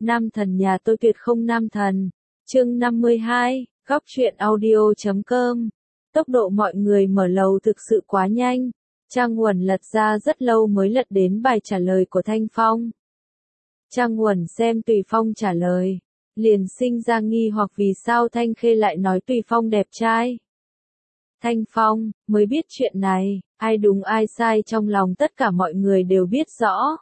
Nam thần nhà tôi tuyệt không nam thần. Chương 52, góc truyện audio.com. Tốc độ mọi người mở lầu thực sự quá nhanh. Trang Uẩn lật ra rất lâu mới lật đến bài trả lời của Thanh Phong. Trang Uẩn xem Tùy Phong trả lời, liền sinh ra nghi hoặc vì sao Thanh Khê lại nói Tùy Phong đẹp trai. Thanh Phong mới biết chuyện này, ai đúng ai sai trong lòng tất cả mọi người đều biết rõ.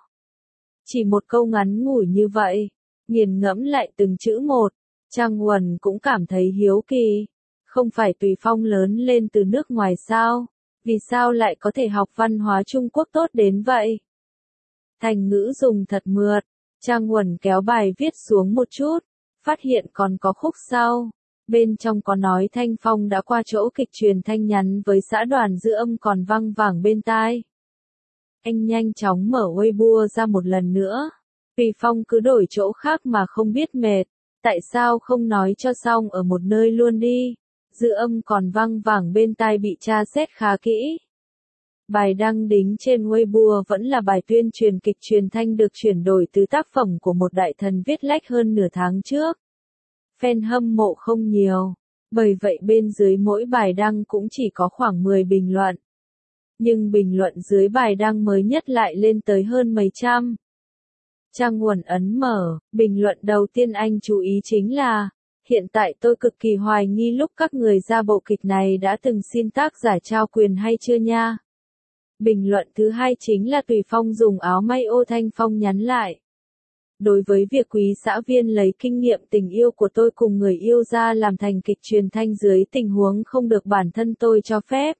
Chỉ một câu ngắn ngủi như vậy, nghiền ngẫm lại từng chữ một, Trang Uẩn cũng cảm thấy hiếu kỳ. Không phải Tùy Phong lớn lên từ nước ngoài sao? Vì sao lại có thể học văn hóa Trung Quốc tốt đến vậy? Thành ngữ dùng thật mượt, Trang Uẩn kéo bài viết xuống một chút, phát hiện còn có khúc sau. Bên trong có nói Thanh Phong đã qua chỗ kịch truyền thanh nhắn với xã Đoàn dư âm còn văng vẳng bên tai. Anh nhanh chóng mở Weibo ra một lần nữa. Tùy Phong cứ đổi chỗ khác mà không biết mệt. Tại sao không nói cho xong ở một nơi luôn đi? Dư âm còn văng vẳng bên tai bị tra xét khá kỹ. Bài đăng đính trên Weibo vẫn là bài tuyên truyền kịch truyền thanh được chuyển đổi từ tác phẩm của một đại thần viết lách hơn nửa tháng trước. Fan hâm mộ không nhiều, bởi vậy bên dưới mỗi bài đăng cũng chỉ có khoảng 10 bình luận. Nhưng bình luận dưới bài đăng mới nhất lại lên tới hơn mấy trăm. Trang Uẩn ấn mở, bình luận đầu tiên anh chú ý chính là, hiện tại tôi cực kỳ hoài nghi lúc các người ra bộ kịch này đã từng xin tác giả trao quyền hay chưa nha. Bình luận thứ hai chính là Tùy Phong dùng áo may ô Thanh Phong nhắn lại. Đối với việc quý xã viên lấy kinh nghiệm tình yêu của tôi cùng người yêu ra làm thành kịch truyền thanh dưới tình huống không được bản thân tôi cho phép.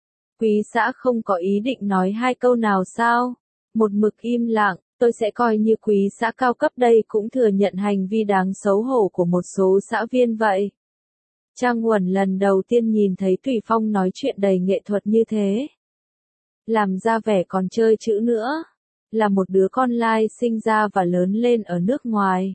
Quý xã không có ý định nói hai câu nào sao? Một mực im lặng, tôi sẽ coi như quý xã cao cấp đây cũng thừa nhận hành vi đáng xấu hổ của một số xã viên vậy. Trang Uẩn lần đầu tiên nhìn thấy Tùy Phong nói chuyện đầy nghệ thuật như thế. Làm ra vẻ còn chơi chữ nữa. Là một đứa con lai sinh ra và lớn lên ở nước ngoài.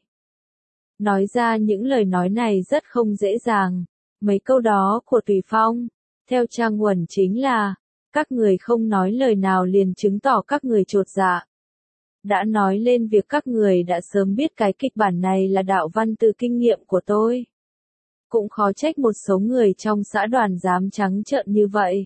Nói ra những lời nói này rất không dễ dàng. Mấy câu đó của Tùy Phong, theo Trang Uẩn chính là, các người không nói lời nào liền chứng tỏ các người chột dạ. Đã nói lên việc các người đã sớm biết cái kịch bản này là đạo văn từ kinh nghiệm của tôi. Cũng khó trách một số người trong xã Đoàn dám trắng trợn như vậy.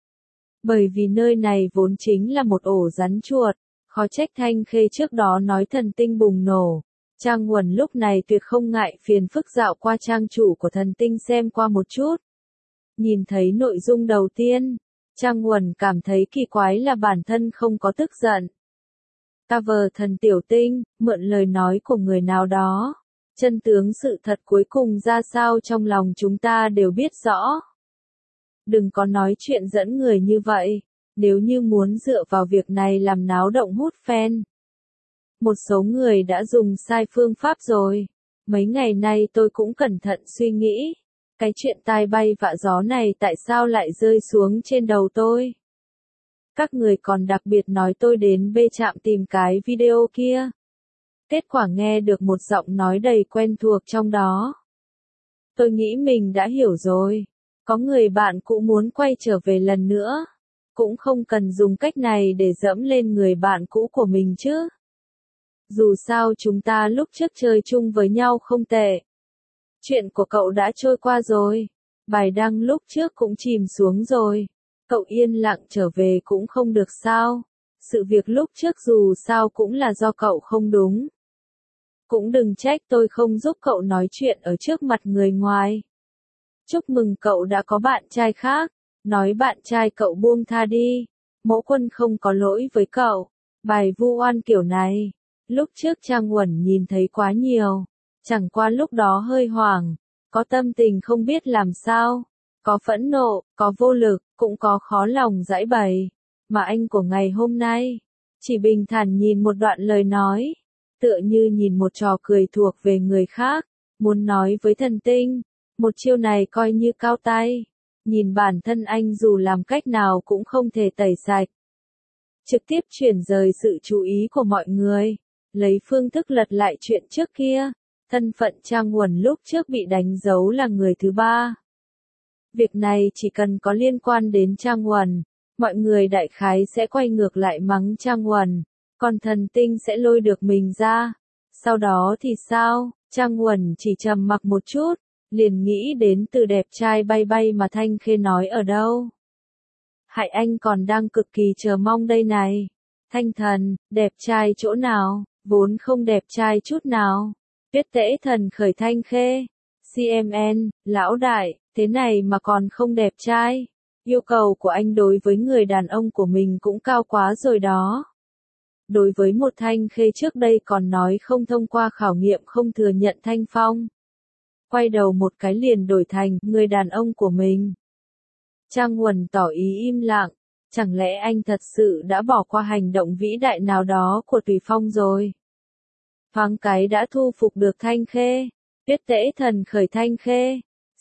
Bởi vì nơi này vốn chính là một ổ rắn chuột. Khó trách Thanh Khê trước đó nói thần tinh bùng nổ. Trang Uẩn lúc này tuyệt không ngại phiền phức dạo qua trang chủ của thần tinh xem qua một chút. Nhìn thấy nội dung đầu tiên, Trang Uẩn cảm thấy kỳ quái là bản thân không có tức giận. Cover thần tiểu tinh, mượn lời nói của người nào đó. Chân tướng sự thật cuối cùng ra sao trong lòng chúng ta đều biết rõ. Đừng có nói chuyện dẫn người như vậy. Nếu như muốn dựa vào việc này làm náo động hút fan. Một số người đã dùng sai phương pháp rồi. Mấy ngày nay tôi cũng cẩn thận suy nghĩ. Cái chuyện tai bay vạ gió này tại sao lại rơi xuống trên đầu tôi? Các người còn đặc biệt nói tôi đến bê trạm tìm cái video kia. Kết quả nghe được một giọng nói đầy quen thuộc trong đó. Tôi nghĩ mình đã hiểu rồi. Có người bạn cũ muốn quay trở về lần nữa. Cũng không cần dùng cách này để dẫm lên người bạn cũ của mình chứ. Dù sao chúng ta lúc trước chơi chung với nhau không tệ. Chuyện của cậu đã trôi qua rồi. Bài đăng lúc trước cũng chìm xuống rồi. Cậu yên lặng trở về cũng không được sao. Sự việc lúc trước dù sao cũng là do cậu không đúng. Cũng đừng trách tôi không giúp cậu nói chuyện ở trước mặt người ngoài. Chúc mừng cậu đã có bạn trai khác. Nói bạn trai cậu buông tha đi. Mẫu Quân không có lỗi với cậu. Bài vu oan kiểu này. Lúc trước Trang Uẩn nhìn thấy quá nhiều. Chẳng qua lúc đó hơi hoảng. Có tâm tình không biết làm sao. Có phẫn nộ, có vô lực, cũng có khó lòng giãi bày. Mà anh của ngày hôm nay. Chỉ bình thản nhìn một đoạn lời nói. Tựa như nhìn một trò cười thuộc về người khác. Muốn nói với thần tinh. Một chiêu này coi như cao tay. Nhìn bản thân anh dù làm cách nào cũng không thể tẩy sạch. Trực tiếp chuyển rời sự chú ý của mọi người. Lấy phương thức lật lại chuyện trước kia. Thân phận Trang Uẩn lúc trước bị đánh dấu là người thứ ba. Việc này chỉ cần có liên quan đến Trang Uẩn. Mọi người đại khái sẽ quay ngược lại mắng Trang Uẩn. Còn thần tinh sẽ lôi được mình ra. Sau đó thì sao? Trang Uẩn chỉ trầm mặc một chút, liền nghĩ đến từ đẹp trai bay bay mà Thanh Khê nói ở đâu. Hại anh còn đang cực kỳ chờ mong đây này. Thanh Thần, đẹp trai chỗ nào, vốn không đẹp trai chút nào. Tuyết Tễ Thần khởi Thanh Khê. CMN, lão đại, thế này mà còn không đẹp trai. Yêu cầu của anh đối với người đàn ông của mình cũng cao quá rồi đó. Đối với một Thanh Khê trước đây còn nói không thông qua khảo nghiệm không thừa nhận Thanh Phong. Quay đầu một cái liền đổi thành người đàn ông của mình. Trang Uẩn tỏ ý im lặng, chẳng lẽ anh thật sự đã bỏ qua hành động vĩ đại nào đó của Tùy Phong rồi? Thoáng cái đã thu phục được Thanh Khê. Tuyết Tễ Thần khởi Thanh Khê.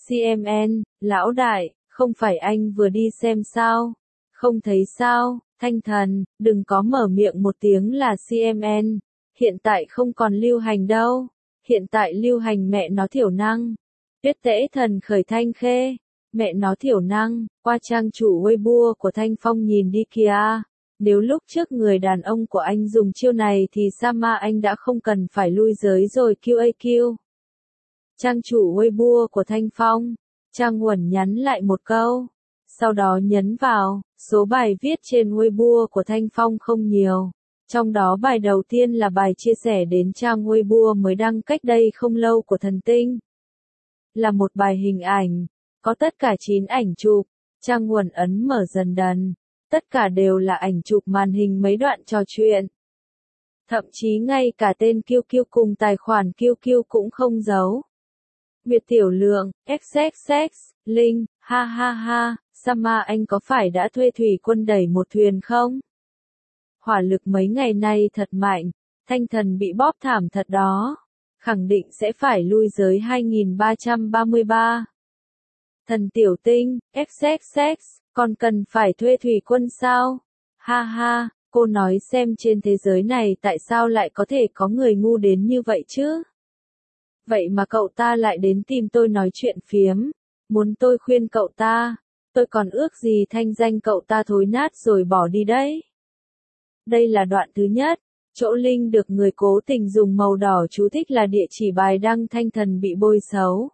CMN, lão đại, không phải anh vừa đi xem sao? Không thấy sao? Thanh Thần, đừng có mở miệng một tiếng là CMN. Hiện tại không còn lưu hành đâu. Hiện tại lưu hành mẹ nó thiểu năng. Tuyết Tễ Thần khởi Thanh Khê. Mẹ nó thiểu năng, qua trang chủ Weibo của Thanh Phong nhìn đi kìa. Nếu lúc trước người đàn ông của anh dùng chiêu này thì Sama anh đã không cần phải lui giới rồi QAQ. Trang chủ Weibo của Thanh Phong. Trang Uẩn nhắn lại một câu. Sau đó nhấn vào, số bài viết trên Weibo của Thanh Phong không nhiều. Trong đó bài đầu tiên là bài chia sẻ đến trang Weibo mới đăng cách đây không lâu của Thần Tinh. Là một bài hình ảnh. Có tất cả 9 ảnh chụp, Trang Uẩn ấn mở dần đần, tất cả đều là ảnh chụp màn hình mấy đoạn trò chuyện. Thậm chí ngay cả tên QQ cùng tài khoản QQ cũng không giấu. Nguyệt Tiểu Lượng, XXX, Linh, ha ha ha, Sama anh có phải đã thuê thủy quân đẩy một thuyền không? Hỏa lực mấy ngày nay thật mạnh, Thanh Thần bị bóp thảm thật đó, khẳng định sẽ phải lui giới 2333. Thần Tiểu Tinh, XXX, còn cần phải thuê thủy quân sao? Ha ha, cô nói xem trên thế giới này tại sao lại có thể có người ngu đến như vậy chứ? Vậy mà cậu ta lại đến tìm tôi nói chuyện phiếm, muốn tôi khuyên cậu ta, tôi còn ước gì thanh danh cậu ta thối nát rồi bỏ đi đấy. Đây là đoạn thứ nhất, chỗ link được người cố tình dùng màu đỏ chú thích là địa chỉ bài đăng Thanh Thần bị bôi xấu.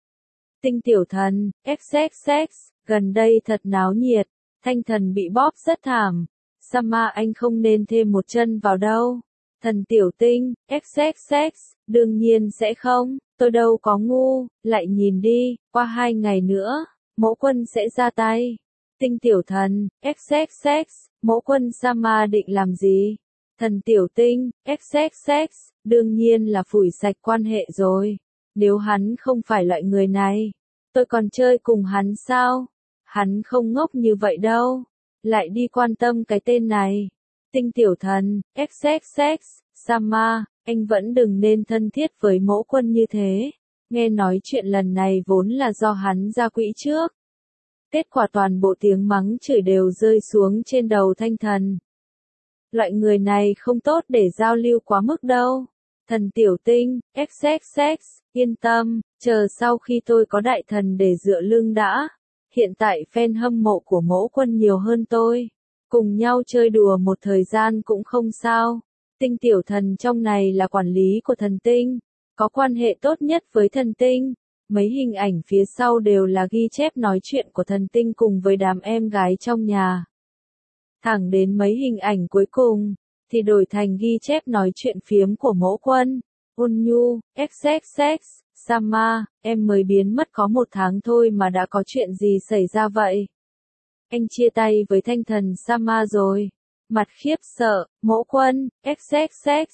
Tinh Tiểu Thần, XXX, gần đây thật náo nhiệt, Thanh Thần bị bóp rất thảm, Sama anh không nên thêm một chân vào đâu. Thần Tiểu Tinh, XXX, đương nhiên sẽ không, tôi đâu có ngu, lại nhìn đi, qua 2 ngày nữa, Mẫu Quân sẽ ra tay. Tinh Tiểu Thần, XXX, Mẫu Quân Sama định làm gì? Thần Tiểu Tinh, XXX, đương nhiên là phủi sạch quan hệ rồi. Nếu hắn không phải loại người này, tôi còn chơi cùng hắn sao? Hắn không ngốc như vậy đâu. Lại đi quan tâm cái tên này. Tinh Tiểu Thần, XXX, Sama, anh vẫn đừng nên thân thiết với Mẫu Quân như thế. Nghe nói chuyện lần này vốn là do hắn ra quỹ trước. Kết quả toàn bộ tiếng mắng chửi đều rơi xuống trên đầu Thanh Thần. Loại người này không tốt để giao lưu quá mức đâu. Thần Tiểu Tinh, XXX, yên tâm, chờ sau khi tôi có đại thần để dựa lưng đã. Hiện tại fan hâm mộ của Mẫu Quân nhiều hơn tôi. Cùng nhau chơi đùa một thời gian cũng không sao. Tinh Tiểu Thần trong này là quản lý của Thần Tinh, có quan hệ tốt nhất với Thần Tinh. Mấy hình ảnh phía sau đều là ghi chép nói chuyện của Thần Tinh cùng với đám em gái trong nhà. Thẳng đến mấy hình ảnh cuối cùng, thì đổi thành ghi chép nói chuyện phiếm của Mẫu Quân. Unyu, XXX, Sama, em mới biến mất có 1 tháng thôi mà đã có chuyện gì xảy ra vậy? Anh chia tay với Thanh Thần Sama rồi. Mặt khiếp sợ, Mẫu Quân, XXX,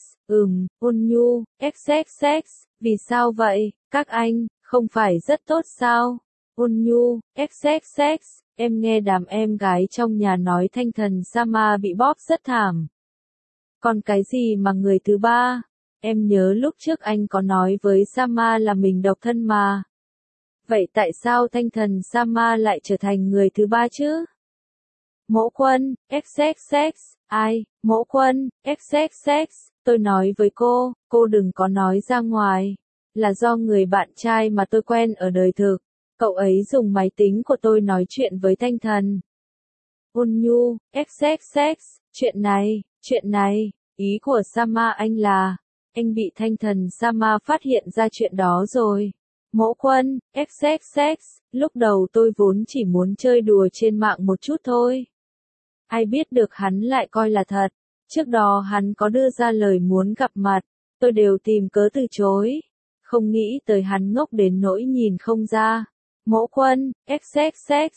Unyu, XXX, vì sao vậy, các anh, không phải rất tốt sao? Unyu, XXX, em nghe đám em gái trong nhà nói Thanh Thần Sama bị bóp rất thảm. Còn cái gì mà người thứ ba? Em nhớ lúc trước anh có nói với Sama là mình độc thân mà. Vậy tại sao Thanh Thần Sama lại trở thành người thứ ba chứ? Mẫu Quân, XXX, ai, Mẫu Quân, XXX, tôi nói với cô đừng có nói ra ngoài. Là do người bạn trai mà tôi quen ở đời thực, cậu ấy dùng máy tính của tôi nói chuyện với Thanh Thần. Unyu, XXX, chuyện này, ý của Sama anh là, anh bị thanh thần Sama phát hiện ra chuyện đó rồi. Mẫu Quân, XXX, lúc đầu tôi vốn chỉ muốn chơi đùa trên mạng một chút thôi. Ai biết được hắn lại coi là thật. Trước đó hắn có đưa ra lời muốn gặp mặt, tôi đều tìm cớ từ chối. Không nghĩ tới hắn ngốc đến nỗi nhìn không ra. Mẫu Quân, XXX,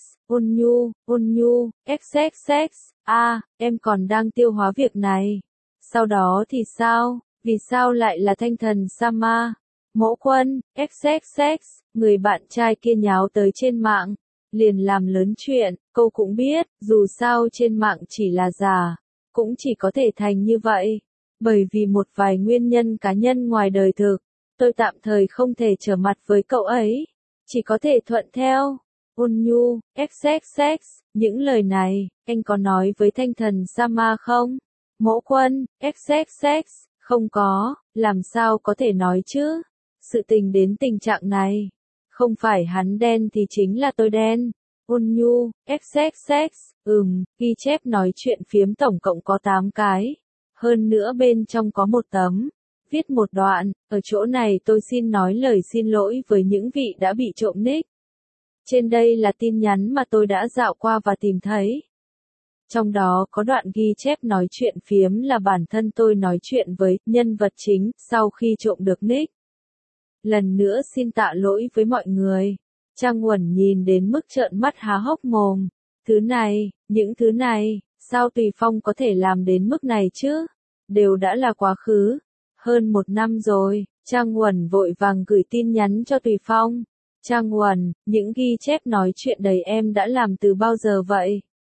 ôn nhu, XXX, em còn đang tiêu hóa việc này. Sau đó thì sao? Vì sao lại là thanh thần Sama? Mẫu Quân, XXX, người bạn trai kia nháo tới trên mạng, liền làm lớn chuyện, cô cũng biết, dù sao trên mạng chỉ là giả, cũng chỉ có thể thành như vậy. Bởi vì một vài nguyên nhân cá nhân ngoài đời thực, tôi tạm thời không thể trở mặt với cậu ấy, chỉ có thể thuận theo. Ôn nhu, XXX, những lời này, anh có nói với thanh thần Sama không? Mẫu Quân, XXX, không có, làm sao có thể nói chứ? Sự tình đến tình trạng này, không phải hắn đen thì chính là tôi đen. Ôn nhu, XXX, ghi chép nói chuyện phiếm tổng cộng có 8 cái. Hơn nữa bên trong có một tấm. Viết một đoạn, ở chỗ này tôi xin nói lời xin lỗi với những vị đã bị trộm nick. Trên đây là tin nhắn mà tôi đã dạo qua và tìm thấy. Trong đó có đoạn ghi chép nói chuyện phiếm là bản thân tôi nói chuyện với nhân vật chính sau khi trộm được nick. Lần nữa xin tạ lỗi với mọi người. Trang Uẩn nhìn đến mức trợn mắt há hốc mồm. Thứ này, những thứ này, sao Tùy Phong có thể làm đến mức này chứ? Đều đã là quá khứ. Hơn 1 năm rồi, Trang Uẩn vội vàng gửi tin nhắn cho Tùy Phong. Trang Uẩn, những ghi chép nói chuyện đầy em đã làm từ bao giờ vậy?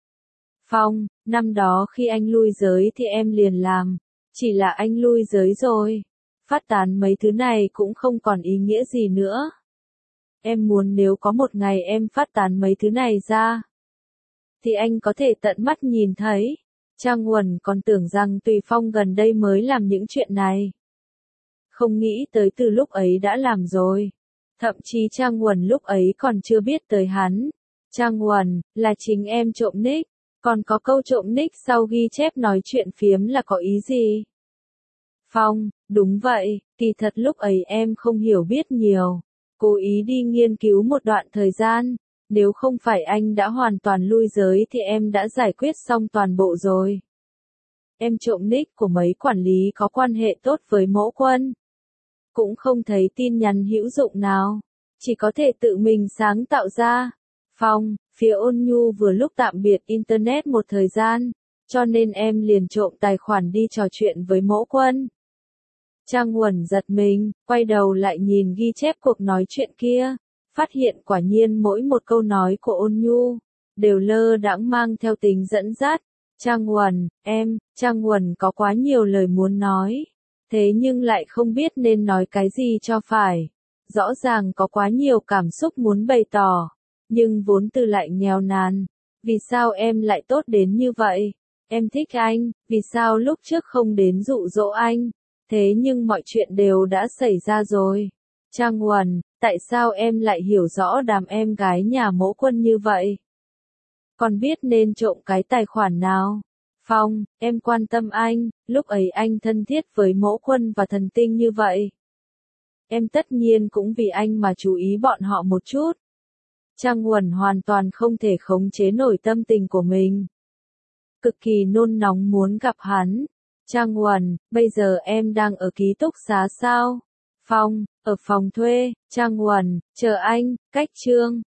Phong, năm đó khi anh lui giới thì em liền làm. Chỉ là anh lui giới rồi. Phát tán mấy thứ này cũng không còn ý nghĩa gì nữa. Em muốn nếu có một ngày em phát tán mấy thứ này ra, thì anh có thể tận mắt nhìn thấy. Trang Uẩn còn tưởng rằng Tùy Phong gần đây mới làm những chuyện này. Không nghĩ tới từ lúc ấy đã làm rồi. Thậm chí Trang Uẩn lúc ấy còn chưa biết tới hắn. Trang Uẩn, là chính em trộm nick. Còn có câu trộm nick sau ghi chép nói chuyện phiếm là có ý gì? Phong, đúng vậy, kỳ thật lúc ấy em không hiểu biết nhiều. Cố ý đi nghiên cứu một đoạn thời gian. Nếu không phải anh đã hoàn toàn lui giới thì em đã giải quyết xong toàn bộ rồi. Em trộm nick của mấy quản lý có quan hệ tốt với Mẫu Quân. Cũng không thấy tin nhắn hữu dụng nào. Chỉ có thể tự mình sáng tạo ra. Phong, phía Ôn Nhu vừa lúc tạm biệt Internet một thời gian. Cho nên em liền trộm tài khoản đi trò chuyện với Mẫu Quân. Trang Uẩn giật mình, quay đầu lại nhìn ghi chép cuộc nói chuyện kia. Phát hiện quả nhiên mỗi một câu nói của Ôn Nhu đều lơ đãng mang theo tính dẫn dắt. Trang Uẩn, Trang Uẩn có quá nhiều lời muốn nói. Thế nhưng lại không biết nên nói cái gì cho phải. Rõ ràng có quá nhiều cảm xúc muốn bày tỏ. Nhưng vốn từ lại nghèo nàn. Vì sao em lại tốt đến như vậy? Em thích anh, vì sao lúc trước không đến dụ dỗ anh? Thế nhưng mọi chuyện đều đã xảy ra rồi. Trang Uẩn, tại sao em lại hiểu rõ đám em gái nhà Mẫu Quân như vậy? Còn biết nên trộm cái tài khoản nào? Phong, em quan tâm anh, lúc ấy anh thân thiết với Mẫu Quân và Thần Tinh như vậy. Em tất nhiên cũng vì anh mà chú ý bọn họ một chút. Trang Uẩn hoàn toàn không thể khống chế nổi tâm tình của mình. Cực kỳ nôn nóng muốn gặp hắn. Trang Uẩn, bây giờ em đang ở ký túc xá sao? Phong, ở phòng thuê. Trang Uẩn, chờ anh, cách chương.